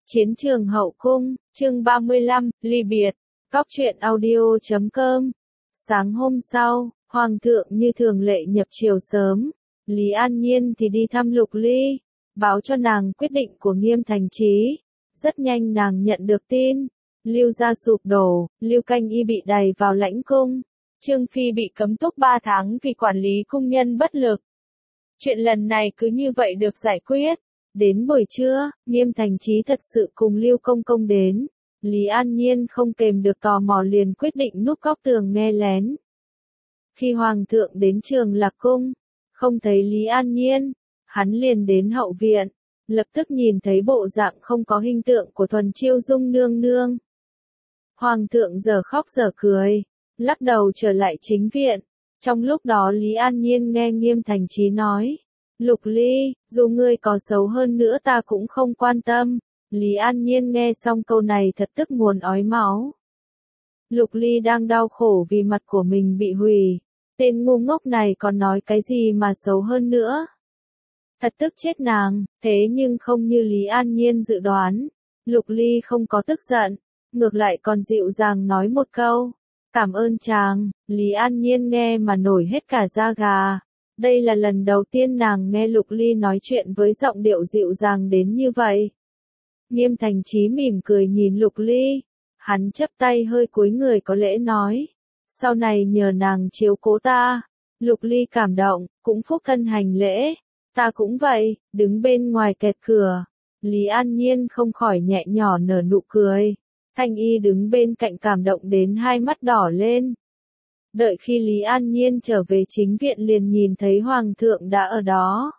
Chiến trường hậu cung, chương 35, ly biệt. Cóc truyện audio.com. Sáng hôm sau, Hoàng thượng như thường lệ nhập triều sớm. Lý An Nhiên thì đi thăm Lục Ly, báo cho nàng quyết định của Nghiêm Thành Chí. Rất nhanh nàng nhận được tin, Lưu gia sụp đổ, Lưu Canh Y bị đày vào lãnh cung. Trương Phi bị cấm túc 3 tháng vì quản lý cung nhân bất lực. Chuyện lần này cứ như vậy được giải quyết. Đến buổi trưa, Nghiêm Thành Chí thật sự cùng Lưu Công Công đến. Lý An Nhiên không kềm được tò mò liền quyết định núp góc tường nghe lén. Khi Hoàng thượng đến Trường Lạc Cung, không thấy Lý An Nhiên, hắn liền đến hậu viện, lập tức nhìn thấy bộ dạng không có hình tượng của Thuần Chiêu Dung nương nương. Hoàng thượng giờ khóc giờ cười, lắc đầu trở lại chính viện. Trong lúc đó Lý An Nhiên nghe Nghiêm Thành Chí nói, Lục Ly, dù ngươi có xấu hơn nữa ta cũng không quan tâm. Lý An Nhiên nghe xong câu này thật tức muốn ói máu. Lục Ly đang đau khổ vì mặt của mình bị hủy. Tên ngu ngốc này còn nói cái gì mà xấu hơn nữa. Thật tức chết nàng, thế nhưng không như Lý An Nhiên dự đoán. Lục Ly không có tức giận, ngược lại còn dịu dàng nói một câu. Cảm ơn chàng. Lý An Nhiên nghe mà nổi hết cả da gà. Đây là lần đầu tiên nàng nghe Lục Ly nói chuyện với giọng điệu dịu dàng đến như vậy. Nghiêm Thành Chí mỉm cười nhìn Lục Ly. Hắn chắp tay hơi cúi người có lễ nói. Sau này nhờ nàng chiếu cố ta. Lục Ly cảm động, cũng phúc thân hành lễ. Ta cũng vậy, đứng bên ngoài kẹt cửa. Lý An Nhiên không khỏi nhẹ nhỏ nở nụ cười. Thanh Y đứng bên cạnh cảm động đến hai mắt đỏ lên. Đợi khi Lý An Nhiên trở về chính viện liền nhìn thấy Hoàng thượng đã ở đó.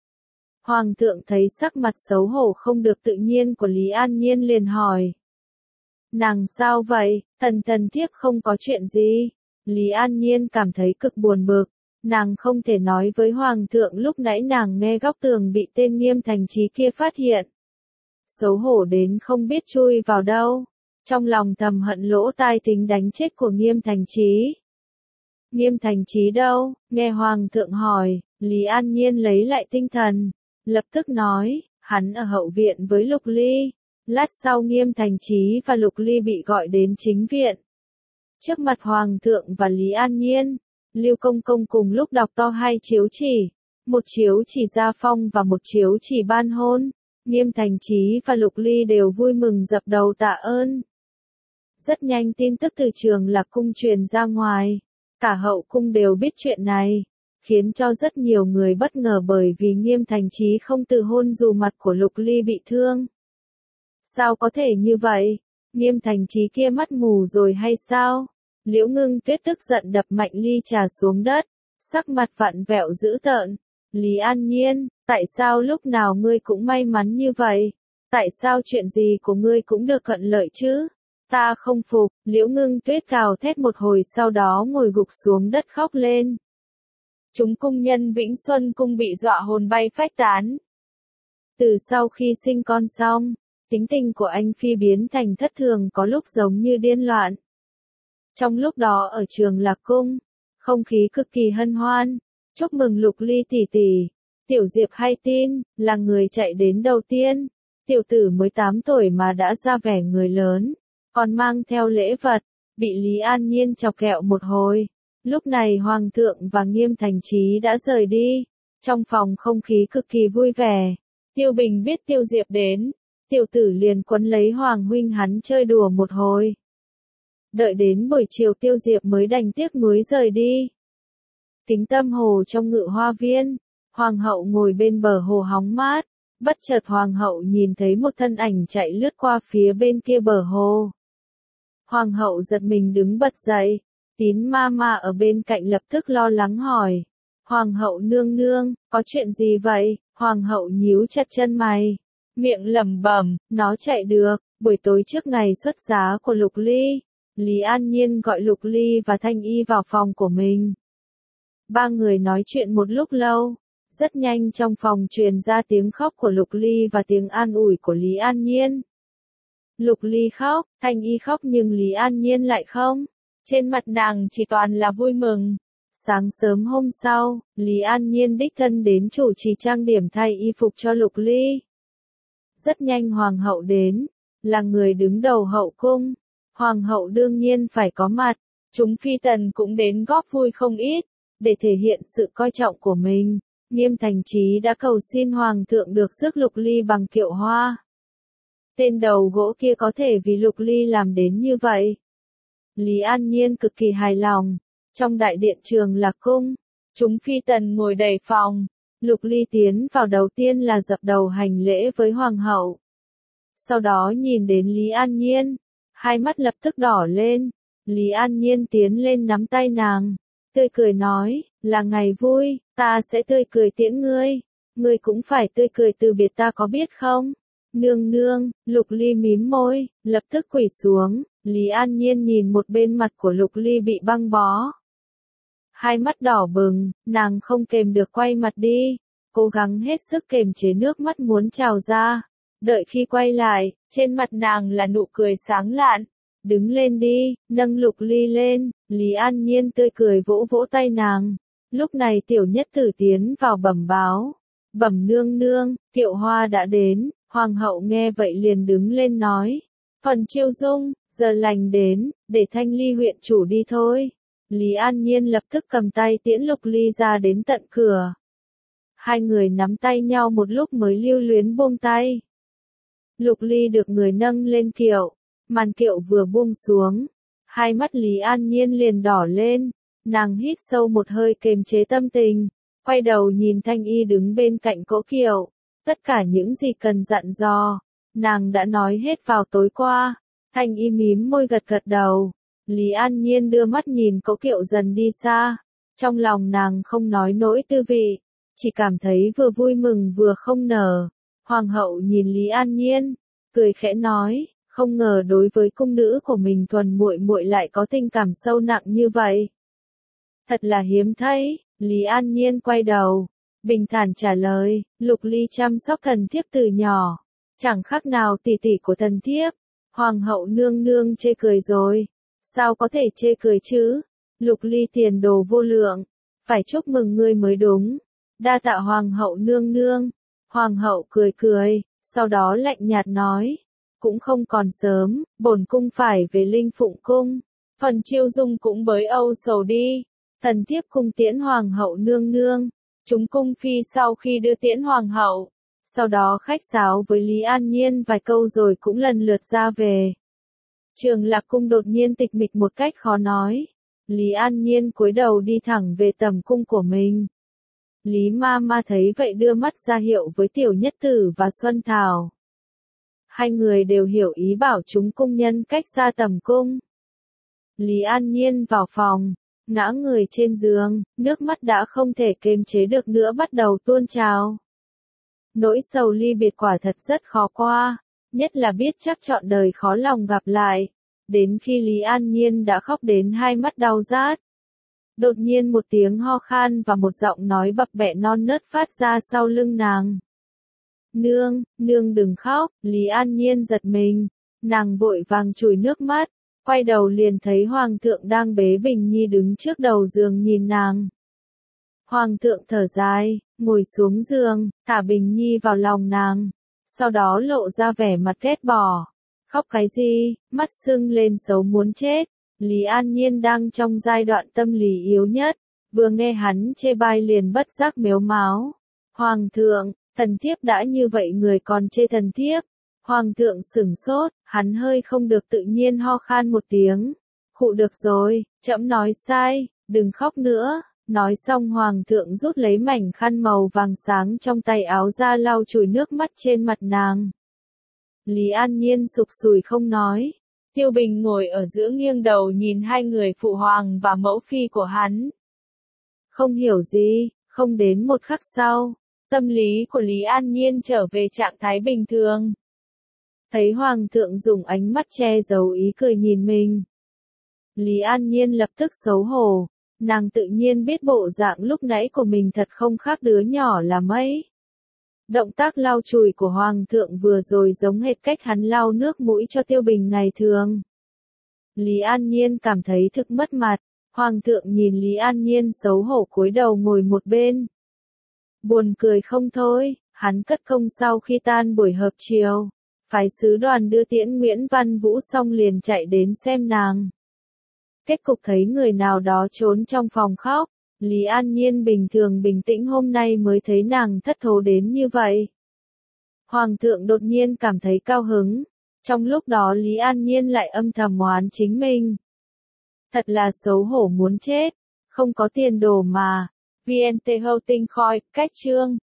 Hoàng thượng thấy sắc mặt xấu hổ không được tự nhiên của Lý An Nhiên liền hỏi. Nàng sao vậy, thần thiếp không có chuyện gì. Lý An Nhiên cảm thấy cực buồn bực. Nàng không thể nói với Hoàng thượng lúc nãy nàng nghe góc tường bị tên Nghiêm Thành Chí kia phát hiện. Xấu hổ đến không biết chui vào đâu. Trong lòng thầm hận lỗ tai tính đánh chết của Nghiêm Thành Chí. Nghiêm Thành Chí đâu? Nghe Hoàng thượng hỏi, Lý An Nhiên lấy lại tinh thần, lập tức nói, hắn ở hậu viện với Lục Ly. Lát sau Nghiêm Thành Chí và Lục Ly bị gọi đến chính viện. Trước mặt Hoàng thượng và Lý An Nhiên, Lưu Công Công cùng lúc đọc to hai chiếu chỉ, một chiếu chỉ gia phong và một chiếu chỉ ban hôn. Nghiêm Thành Chí và Lục Ly đều vui mừng dập đầu tạ ơn. Rất nhanh tin tức từ Trường Lạc Cung truyền ra ngoài. Cả hậu cung đều biết chuyện này, khiến cho rất nhiều người bất ngờ bởi vì Nghiêm Thành Chí không từ hôn dù mặt của Lục Ly bị thương. Sao có thể như vậy? Nghiêm Thành Chí kia mắt mù rồi hay sao? Liễu Ngưng Tuyết tức giận đập mạnh ly trà xuống đất, sắc mặt vặn vẹo dữ tợn. Lý An Nhiên, tại sao lúc nào ngươi cũng may mắn như vậy? Tại sao chuyện gì của ngươi cũng được thuận lợi chứ? Ta không phục. Liễu Ngưng Tuyết gào thét một hồi sau đó ngồi gục xuống đất khóc lên. Chúng cung nhân Vĩnh Xuân cung bị dọa hồn bay phách tán. Từ sau khi sinh con xong, tính tình của anh Phi biến thành thất thường có lúc giống như điên loạn. Trong lúc đó ở Trường Lạc Cung, không khí cực kỳ hân hoan. Chúc mừng Lục Ly tỷ tỷ. Tiểu Diệp hay tin, là người chạy đến đầu tiên. Tiểu tử mới 8 tuổi mà đã ra vẻ người lớn. Còn mang theo lễ vật, bị Lý An Nhiên chọc ghẹo một hồi. Lúc này Hoàng thượng và Nghiêm Thành Chí đã rời đi. Trong phòng không khí cực kỳ vui vẻ. Tiêu Bình biết Tiêu Diệp đến, tiểu tử liền quấn lấy Hoàng huynh hắn chơi đùa một hồi. Đợi đến buổi chiều Tiêu Diệp mới đành tiếc nuối rời đi. Kính Tâm Hồ trong Ngự Hoa Viên, Hoàng hậu ngồi bên bờ hồ hóng mát. Bất chợt Hoàng hậu nhìn thấy một thân ảnh chạy lướt qua phía bên kia bờ hồ. Hoàng hậu giật mình đứng bật dậy, Tín ma ở bên cạnh lập tức lo lắng hỏi. Hoàng hậu nương nương, có chuyện gì vậy? Hoàng hậu nhíu chặt chân mày, miệng lẩm bẩm, nó chạy được, buổi tối trước ngày xuất giá của Lục Ly. Lý An Nhiên gọi Lục Ly và Thanh Y vào phòng của mình. Ba người nói chuyện một lúc lâu, rất nhanh trong phòng truyền ra tiếng khóc của Lục Ly và tiếng an ủi của Lý An Nhiên. Lục Ly khóc, Thanh Y khóc nhưng Lý An Nhiên lại không. Trên mặt nàng chỉ toàn là vui mừng. Sáng sớm hôm sau, Lý An Nhiên đích thân đến chủ trì trang điểm thay y phục cho Lục Ly. Rất nhanh hoàng hậu đến, là người đứng đầu hậu cung. Hoàng hậu đương nhiên phải có mặt, chúng phi tần cũng đến góp vui không ít, để thể hiện sự coi trọng của mình. Nghiêm Thành Chí đã cầu xin hoàng thượng được rước Lục Ly bằng kiệu hoa. Tên đầu gỗ kia có thể vì Lục Ly làm đến như vậy. Lý An Nhiên cực kỳ hài lòng. Trong đại điện Trường Lạc cung, chúng phi tần ngồi đầy phòng. Lục Ly tiến vào đầu tiên là dập đầu hành lễ với hoàng hậu. Sau đó nhìn đến Lý An Nhiên, hai mắt lập tức đỏ lên. Lý An Nhiên tiến lên nắm tay nàng, tươi cười nói, là ngày vui, ta sẽ tươi cười tiễn ngươi. Ngươi cũng phải tươi cười từ biệt ta có biết không? Nương nương, Lục Ly mím môi, lập tức quỳ xuống. Lý An Nhiên nhìn một bên mặt của Lục Ly bị băng bó. Hai mắt đỏ bừng, nàng không kềm được quay mặt đi, cố gắng hết sức kềm chế nước mắt muốn trào ra. Đợi khi quay lại, trên mặt nàng là nụ cười sáng lạn. Đứng lên đi, nâng Lục Ly lên. Lý An Nhiên tươi cười vỗ vỗ tay nàng. Lúc này tiểu nhất tử tiến vào bẩm báo. Bẩm nương nương, kiệu hoa đã đến. Hoàng hậu nghe vậy liền đứng lên nói. Phần Chiêu Dung, giờ lành đến, để Thanh Ly huyện chủ đi thôi. Lý An Nhiên lập tức cầm tay tiễn Lục Ly ra đến tận cửa. Hai người nắm tay nhau một lúc mới lưu luyến buông tay. Lục Ly được người nâng lên kiệu, màn kiệu vừa buông xuống, hai mắt Lý An Nhiên liền đỏ lên, nàng hít sâu một hơi kềm chế tâm tình, quay đầu nhìn Thanh Y đứng bên cạnh cỗ kiệu, tất cả những gì cần dặn dò, nàng đã nói hết vào tối qua. Thanh Y mím môi gật gật đầu. Lý An Nhiên đưa mắt nhìn cỗ kiệu dần đi xa, trong lòng nàng không nói nỗi tư vị, chỉ cảm thấy vừa vui mừng vừa không nở. Hoàng hậu nhìn Lý An Nhiên, cười khẽ nói, không ngờ đối với cung nữ của mình thuần muội muội lại có tình cảm sâu nặng như vậy. Thật là hiếm thấy. Lý An Nhiên quay đầu, bình thản trả lời, Lục Ly chăm sóc thần thiếp từ nhỏ, chẳng khác nào tỷ tỷ của thần thiếp. Hoàng hậu nương nương chê cười rồi. Sao có thể chê cười chứ? Lục Ly tiền đồ vô lượng, phải chúc mừng ngươi mới đúng. Đa tạ hoàng hậu nương nương. Hoàng hậu cười cười, sau đó lạnh nhạt nói, cũng không còn sớm, bổn cung phải về Linh Phụng cung. Phần Chiêu Dung cũng bới âu sầu đi. Thần thiếp cung tiễn hoàng hậu nương nương. Chúng cung phi sau khi đưa tiễn hoàng hậu, sau đó khách sáo với Lý An Nhiên vài câu rồi cũng lần lượt ra về. Trường Lạc cung đột nhiên tịch mịch một cách khó nói. Lý An Nhiên cúi đầu đi thẳng về tầm cung của mình. Lý ma ma thấy vậy đưa mắt ra hiệu với tiểu nhất tử và Xuân Thảo. Hai người đều hiểu ý bảo chúng cung nhân cách xa tầm cung. Lý An Nhiên vào phòng, ngã người trên giường, nước mắt đã không thể kiềm chế được nữa bắt đầu tuôn trào. Nỗi sầu ly biệt quả thật rất khó qua, nhất là biết chắc trọn đời khó lòng gặp lại. Đến khi Lý An Nhiên đã khóc đến hai mắt đau rát. Đột nhiên một tiếng ho khan và một giọng nói bập bẹ non nớt phát ra sau lưng nàng. Nương, nương đừng khóc. Lý An Nhiên giật mình, nàng vội vàng chùi nước mắt, quay đầu liền thấy Hoàng thượng đang bế Bình Nhi đứng trước đầu giường nhìn nàng. Hoàng thượng thở dài, ngồi xuống giường, thả Bình Nhi vào lòng nàng, sau đó lộ ra vẻ mặt ghét bỏ. Khóc cái gì, mắt sưng lên xấu muốn chết. Lý An Nhiên đang trong giai đoạn tâm lý yếu nhất, vừa nghe hắn chê bai liền bất giác mếu máo. Hoàng thượng, thần thiếp đã như vậy người còn chê thần thiếp. Hoàng thượng sửng sốt, hắn hơi không được tự nhiên ho khan một tiếng. Khụ được rồi, trẫm nói sai, đừng khóc nữa. Nói xong hoàng thượng rút lấy mảnh khăn màu vàng sáng trong tay áo ra lau chùi nước mắt trên mặt nàng. Lý An Nhiên sụp sùi không nói. Tiêu Bình ngồi ở giữa nghiêng đầu nhìn hai người phụ hoàng và mẫu phi của hắn. Không hiểu gì, không đến một khắc sau, tâm lý của Lý An Nhiên trở về trạng thái bình thường. Thấy hoàng thượng dùng ánh mắt che giấu ý cười nhìn mình. Lý An Nhiên lập tức xấu hổ, nàng tự nhiên biết bộ dạng lúc nãy của mình thật không khác đứa nhỏ là mấy. Động tác lau chùi của hoàng thượng vừa rồi giống hệt cách hắn lau nước mũi cho Tiêu Bình ngày thường. Lý An Nhiên cảm thấy thực mất mặt, hoàng thượng nhìn Lý An Nhiên xấu hổ cúi đầu ngồi một bên. Buồn cười không thôi, Hắn cất công sau khi tan buổi họp chiều, phái sứ đoàn đưa tiễn Nguyễn Văn Vũ xong liền chạy đến xem nàng. Kết cục thấy người nào đó trốn trong phòng khóc, Lý An Nhiên bình thường bình tĩnh hôm nay mới thấy nàng thất thố đến như vậy. Hoàng thượng đột nhiên cảm thấy cao hứng, trong lúc đó Lý An Nhiên lại âm thầm oán chính mình. Thật là xấu hổ muốn chết, không có tiền đồ mà. VNT Houting Khoi, cách chương.